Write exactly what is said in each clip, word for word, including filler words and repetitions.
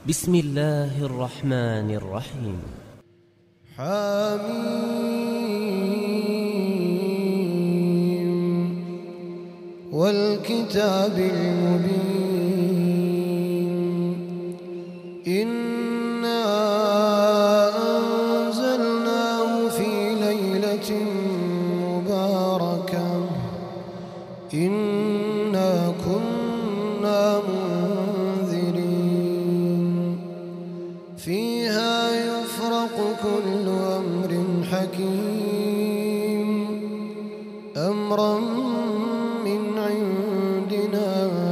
بسم الله الرحمن الرحيم. حميم والكتاب المبين إنا أنزلناه في ليلة مباركة إنا كنا منذرين فيها يفرق كل أمر حكيم أمرا من عندنا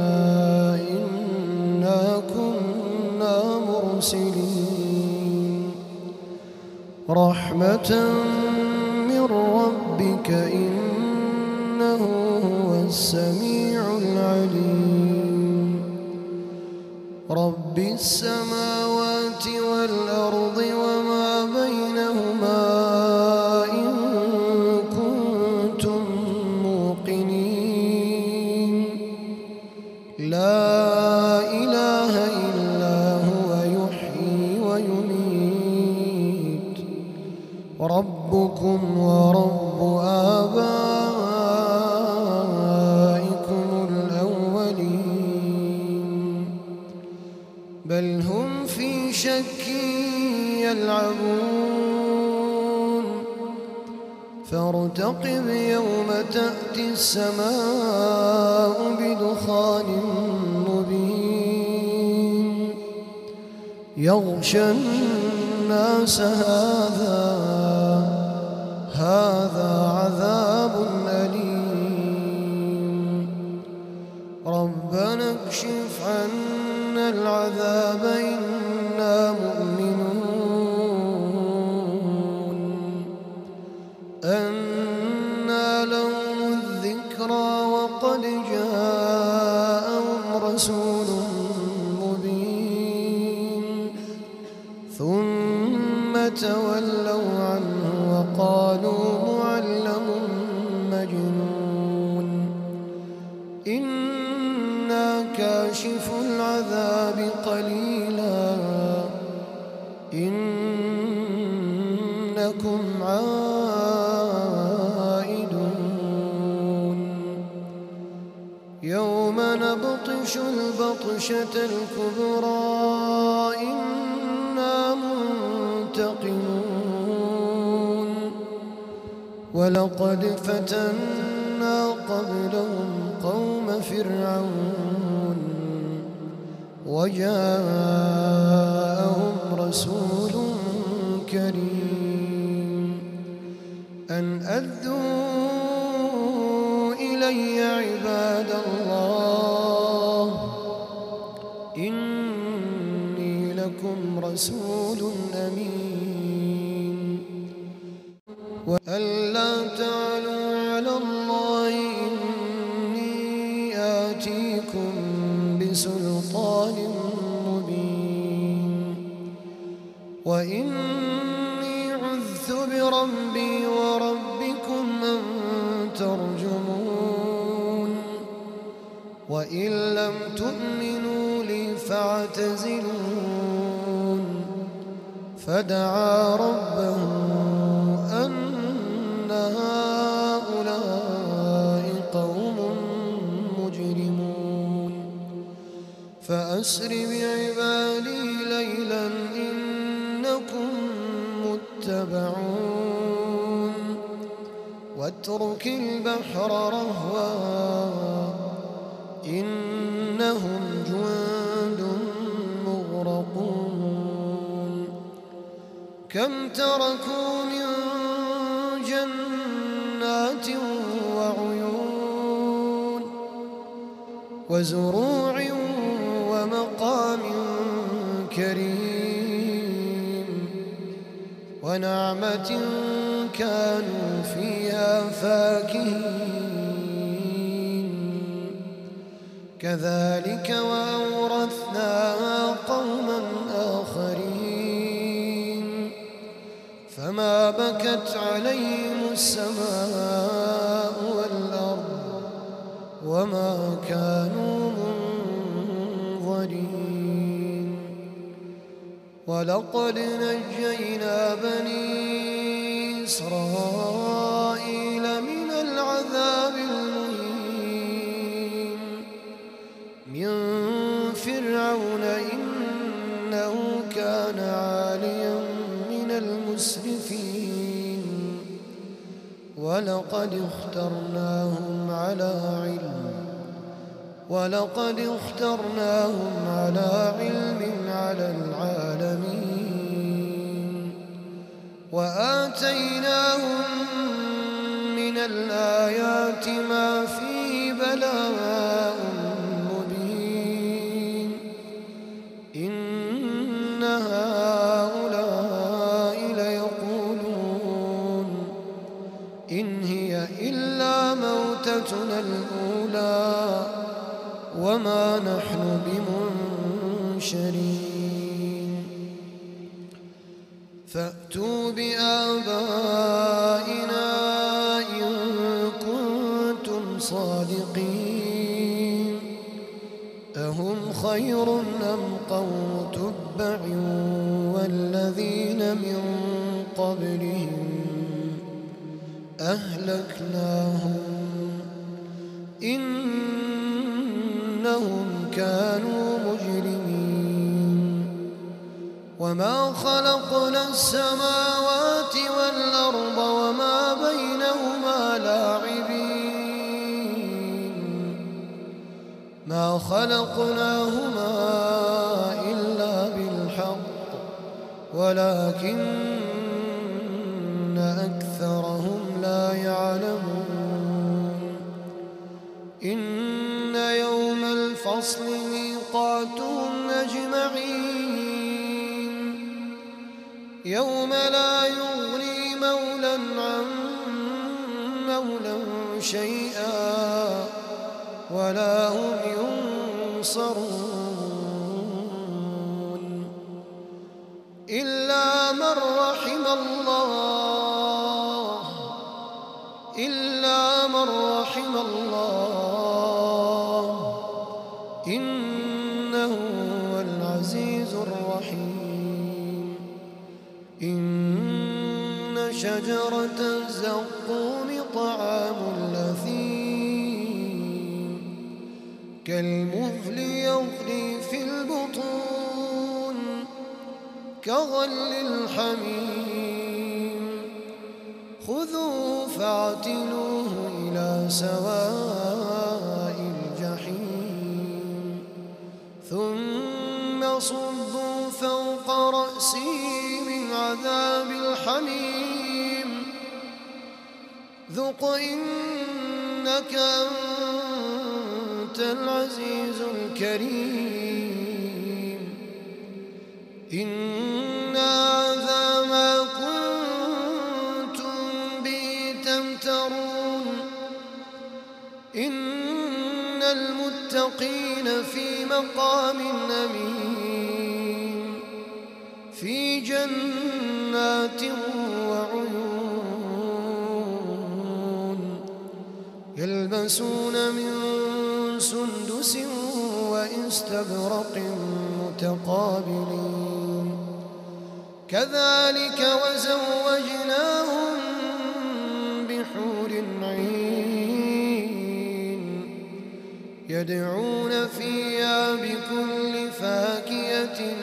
إنا كنا مرسلين رحمة من ربك إنه هو السميع العليم رب السماوات والأرض وما بينهما إن كنتم موقنين لا إله إلا هو يحيي ويميت ربكم ورب آبائكم الأولين بل هم في شك يلعبون فارتقب يوم تأتي السماء بدخان مبين يغشى الناس هذا هذا عذاب أليم ربنا اكشف عنا العذاب إنا مؤمنون أنى لهم الذكرى وقد جاءهم رسول مبين ثم تولوا عنه وقالوا معلم مجنون إنا كاشف العذاب قليلا إنكم عائدون يوم نبطش البطشة الكبرى إنا منتقمون ولقد فتنا قبلهم قوم فرعون وجاءهم رسول كريم أن أدوا إلي عباد الله إني لكم رسول أمين وألا تعلوا على الله إني آتيكم بسلطان مبين وإني عذت بربي وربكم أن ترجمون وإن لم تؤمنوا لي فاعتزلون فدعا ربه أن هؤلاء قوم مجرمون فأسر بعبادي ليلا إنكم متبعون واترك البحر رهوا إنهم جند مغرقون كم تركوا من جنات وعيون وزروع ومقام كريم ونعمة كانوا فيها فاكهين كذلك وأورثناها قوما آخرين فما بكت عليهم السماء والأرض وما كانوا منظرين ولقد نجينا بني إسرائيل من العذاب المهين من فرعون إنه كان عاليا من المسرفين ولقد اخترناهم على علم ولقد اخترناهم على علم على العالمين وآتيناهم من الآيات ما فيه بلاء مبين إن هؤلاء ليقولون إن هي إلا موتتنا الأولى وما نحن بمنشرين فأتوا بآبائنا إن كنتم صادقين أهم خير أم قوم تبع والذين من قبلهم أهلكناهم إنهم كانوا مجرمين وما خلقنا السماوات والأرض وما بينهما لاعبين ما خلقناهما إلا بالحق ولكن أكثرهم لا يعلمون إن يوم الفصل ميقاتهم أجمعين يوم لا يغني مولى عن مولى شيئا ولا هم ينصرون إلا من رحم الله إلا من رحم الله إنه هو العزيز الرحيم إن شجرة الزقوم طعام الأثيم كالمهل يغلي في البطون كغلي الحميم خذوه فاعتلوه إلى سواء الجحيم ثم صبوا فوق رأسه من عذاب الحميم ذق إنك أنت العزيز الكريم إن هذا ما كنتم به تمترون إن المتقين في مقام أمين في جنات وعيون يلبسون من سندس وإستبرق متقابلين كذلك وزوجناهم بحور عين يدعون فيها بكل فاكهة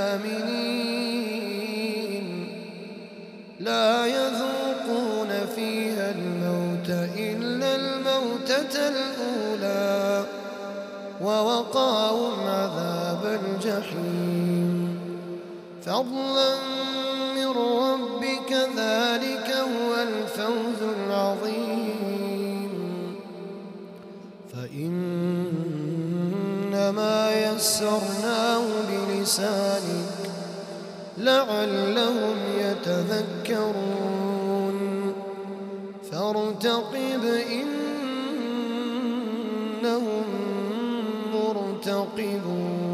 آمنين لا يذوقون فيها الموت إلا الموتة الأولى ووقاهم عذاب الجحيم فضلا من ربك ذلك هو الفوز العظيم فإنما يسرناه بلسانك لعلهم يتذكرون فارتقب إنهم مرتقبون